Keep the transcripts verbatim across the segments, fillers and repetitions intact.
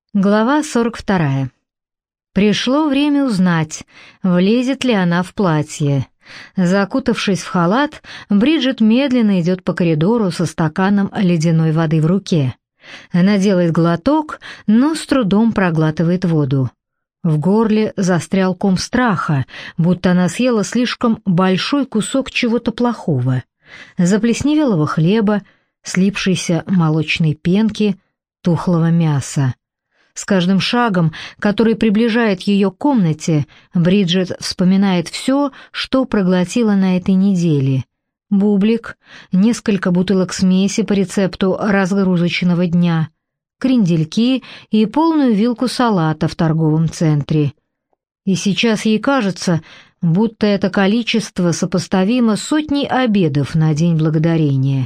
Глава сорок вторая. Пришло время узнать, влезет ли она в платье. Закутавшись в халат, Бриджит медленно идет по коридору со стаканом ледяной воды в руке. Она делает глоток, но с трудом проглатывает воду. В горле застрял ком страха, будто она съела слишком большой кусок чего-то плохого. Заплесневелого хлеба, слипшейся молочной пенки, тухлого мяса. С каждым шагом, который приближает ее к комнате, Бриджит вспоминает все, что проглотила на этой неделе. Бублик, несколько бутылок смеси по рецепту разгрузочного дня, крендельки и полную вилку салата в торговом центре. И сейчас ей кажется, будто это количество сопоставимо с сотней обедов на День Благодарения.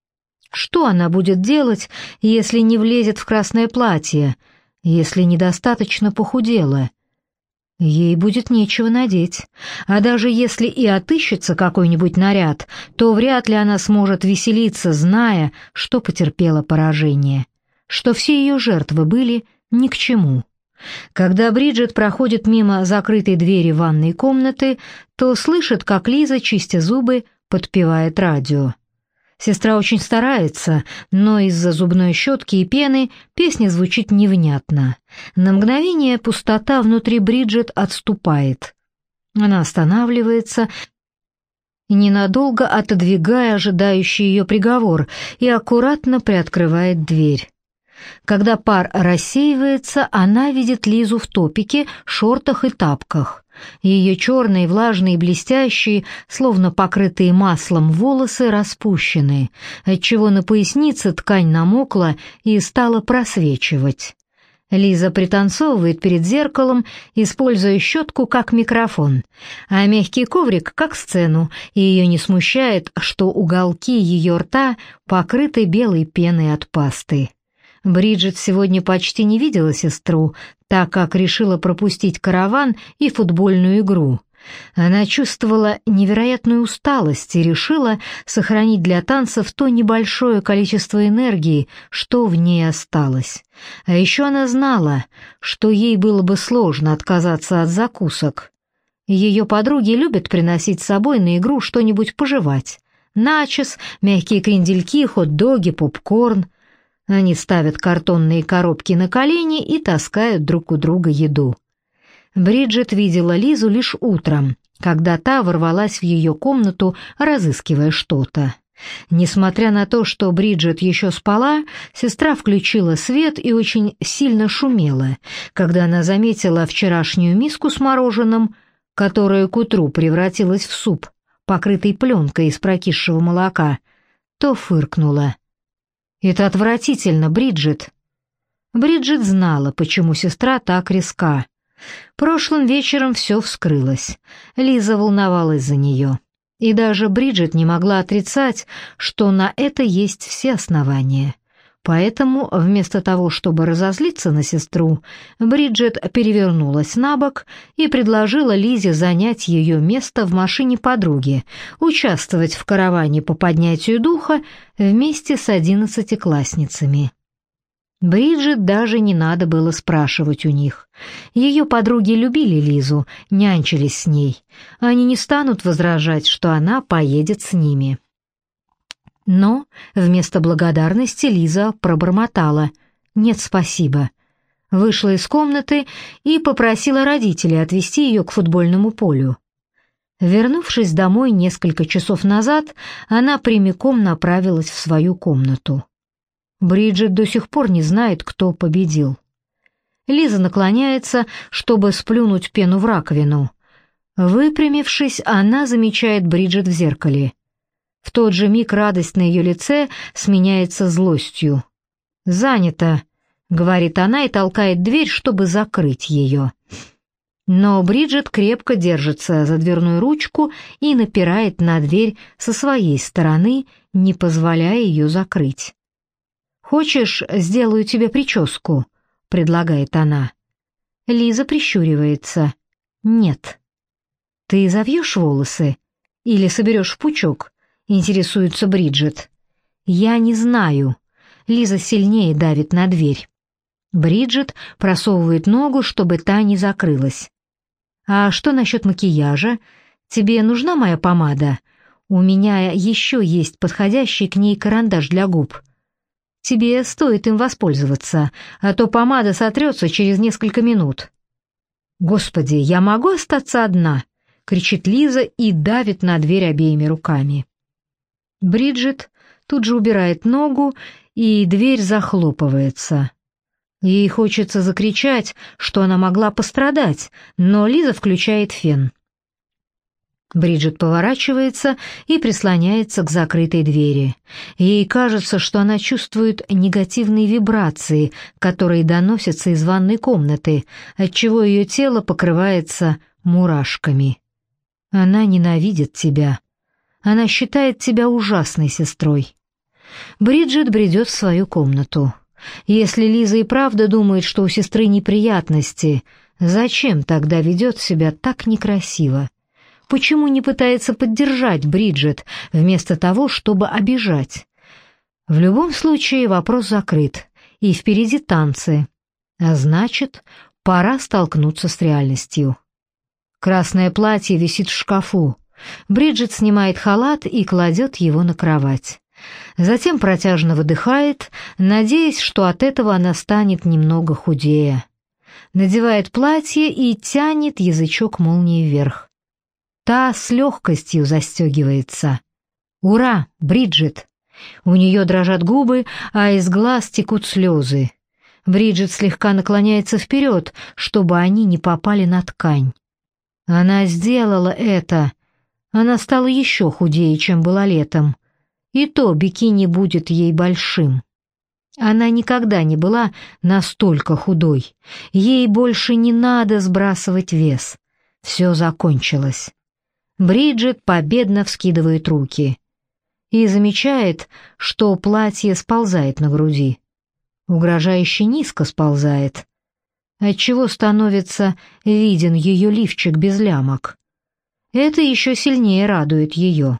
Что она будет делать, если не влезет в красное платье, если недостаточно похудела? Ей будет нечего надеть, а даже если и отыщется какой-нибудь наряд, то вряд ли она сможет веселиться, зная, что потерпела поражение, что все ее жертвы были ни к чему. Когда Бриджит проходит мимо закрытой двери ванной комнаты, то слышит, как Лиза, чистя зубы, подпевает радио. Сестра очень старается, но из-за зубной щетки и пены песня звучит невнятно. На мгновение пустота внутри Бриджит отступает. Она останавливается, ненадолго отодвигая ожидающий ее приговор, и аккуратно приоткрывает дверь. Когда пар рассеивается, она видит Лизу в топике, шортах и тапках. Ее черные, влажные, блестящие, словно покрытые маслом волосы распущены, отчего на пояснице ткань намокла и стала просвечивать. Лиза пританцовывает перед зеркалом, используя щетку как микрофон, а мягкий коврик как сцену, и ее не смущает, что уголки ее рта покрыты белой пеной от пасты. Бриджит сегодня почти не видела сестру, так как решила пропустить караван и футбольную игру. Она чувствовала невероятную усталость и решила сохранить для танцев то небольшое количество энергии, что в ней осталось. А еще она знала, что ей было бы сложно отказаться от закусок. Ее подруги любят приносить с собой на игру что-нибудь пожевать. Начос, мягкие крендельки, хот-доги, попкорн. Они ставят картонные коробки на колени и таскают друг у друга еду. Бриджит видела Лизу лишь утром, когда та ворвалась в ее комнату, разыскивая что-то. Несмотря на то, что Бриджит еще спала, сестра включила свет и очень сильно шумела, когда она заметила вчерашнюю миску с мороженым, которая к утру превратилась в суп, покрытый пленкой из прокисшего молока, то фыркнула. «Это отвратительно, Бриджит». Бриджит знала, почему сестра так резка. Прошлым вечером все вскрылось. Лиза волновалась за нее. И даже Бриджит не могла отрицать, что на это есть все основания. Поэтому, вместо того, чтобы разозлиться на сестру, Бриджит перевернулась на бок и предложила Лизе занять ее место в машине подруги, участвовать в караване по поднятию духа вместе с одиннадцатиклассницами. Бриджит даже не надо было спрашивать у них. Ее подруги любили Лизу, нянчились с ней. Они не станут возражать, что она поедет с ними. Но вместо благодарности Лиза пробормотала «нет, спасибо». Вышла из комнаты и попросила родителей отвезти ее к футбольному полю. Вернувшись домой несколько часов назад, она прямиком направилась в свою комнату. Бриджит до сих пор не знает, кто победил. Лиза наклоняется, чтобы сплюнуть пену в раковину. Выпрямившись, она замечает Бриджит в зеркале. В тот же миг радость на ее лице сменяется злостью. «Занято», — говорит она и толкает дверь, чтобы закрыть ее. Но Бриджит крепко держится за дверную ручку и напирает на дверь со своей стороны, не позволяя ее закрыть. «Хочешь, сделаю тебе прическу?» — предлагает она. Лиза прищуривается. «Нет». «Ты завьешь волосы? Или соберешь в пучок?» — интересуется Бриджит. «Я не знаю». Лиза сильнее давит на дверь. Бриджит просовывает ногу, чтобы та не закрылась. «А что насчет макияжа? Тебе нужна моя помада? У меня еще есть подходящий к ней карандаш для губ. Тебе стоит им воспользоваться, а то помада сотрется через несколько минут». «Господи, я могу остаться одна?» — кричит Лиза и давит на дверь обеими руками. Бриджит тут же убирает ногу, и дверь захлопывается. Ей хочется закричать, что она могла пострадать, но Лиза включает фен. Бриджит поворачивается и прислоняется к закрытой двери. Ей кажется, что она чувствует негативные вибрации, которые доносятся из ванной комнаты, отчего ее тело покрывается мурашками. Она ненавидит тебя. Она считает тебя ужасной сестрой. Бриджит бредет в свою комнату. Если Лиза и правда думает, что у сестры неприятности, зачем тогда ведет себя так некрасиво? Почему не пытается поддержать Бриджит, вместо того, чтобы обижать? В любом случае вопрос закрыт, и впереди танцы. А значит, пора столкнуться с реальностью. Красное платье висит в шкафу. Бриджит снимает халат и кладет его на кровать. Затем протяжно выдыхает, надеясь, что от этого она станет немного худее. Надевает платье и тянет язычок молнии вверх. Та с легкостью застегивается. «Ура, Бриджит!» У нее дрожат губы, а из глаз текут слезы. Бриджит слегка наклоняется вперед, чтобы они не попали на ткань. Она сделала это. Она стала еще худее, чем была летом. И то бикини будет ей большим. Она никогда не была настолько худой. Ей больше не надо сбрасывать вес. Все закончилось. Бриджит победно вскидывает руки и замечает, что платье сползает на груди. Угрожающе низко сползает, отчего становится виден ее лифчик без лямок. Это еще сильнее радует ее.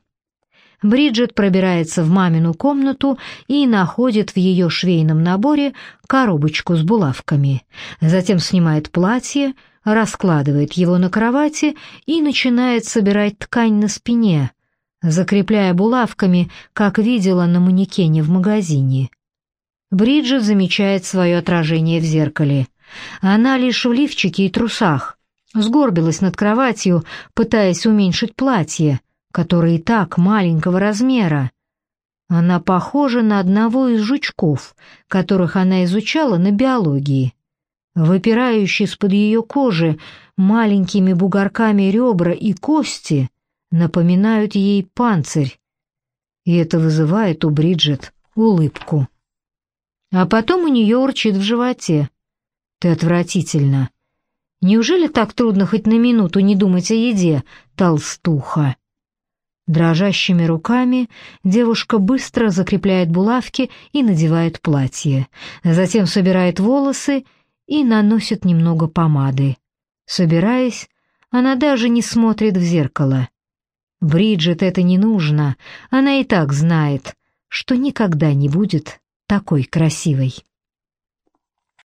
Бриджит пробирается в мамину комнату и находит в ее швейном наборе коробочку с булавками. Затем снимает платье, раскладывает его на кровати и начинает собирать ткань на спине, закрепляя булавками, как видела на манекене в магазине. Бриджит замечает свое отражение в зеркале. Она лишь в лифчике и трусах, сгорбилась над кроватью, пытаясь уменьшить платье, которое и так маленького размера. Она похожа на одного из жучков, которых она изучала на биологии. Выпирающие из-под ее кожи маленькими бугорками ребра и кости напоминают ей панцирь, и это вызывает у Бриджит улыбку. А потом у нее урчит в животе. «Ты отвратительна. Неужели так трудно хоть на минуту не думать о еде, толстуха?» Дрожащими руками девушка быстро закрепляет булавки и надевает платье. Затем собирает волосы и наносит немного помады. Собираясь, она даже не смотрит в зеркало. Бриджит это не нужно, она и так знает, что никогда не будет такой красивой.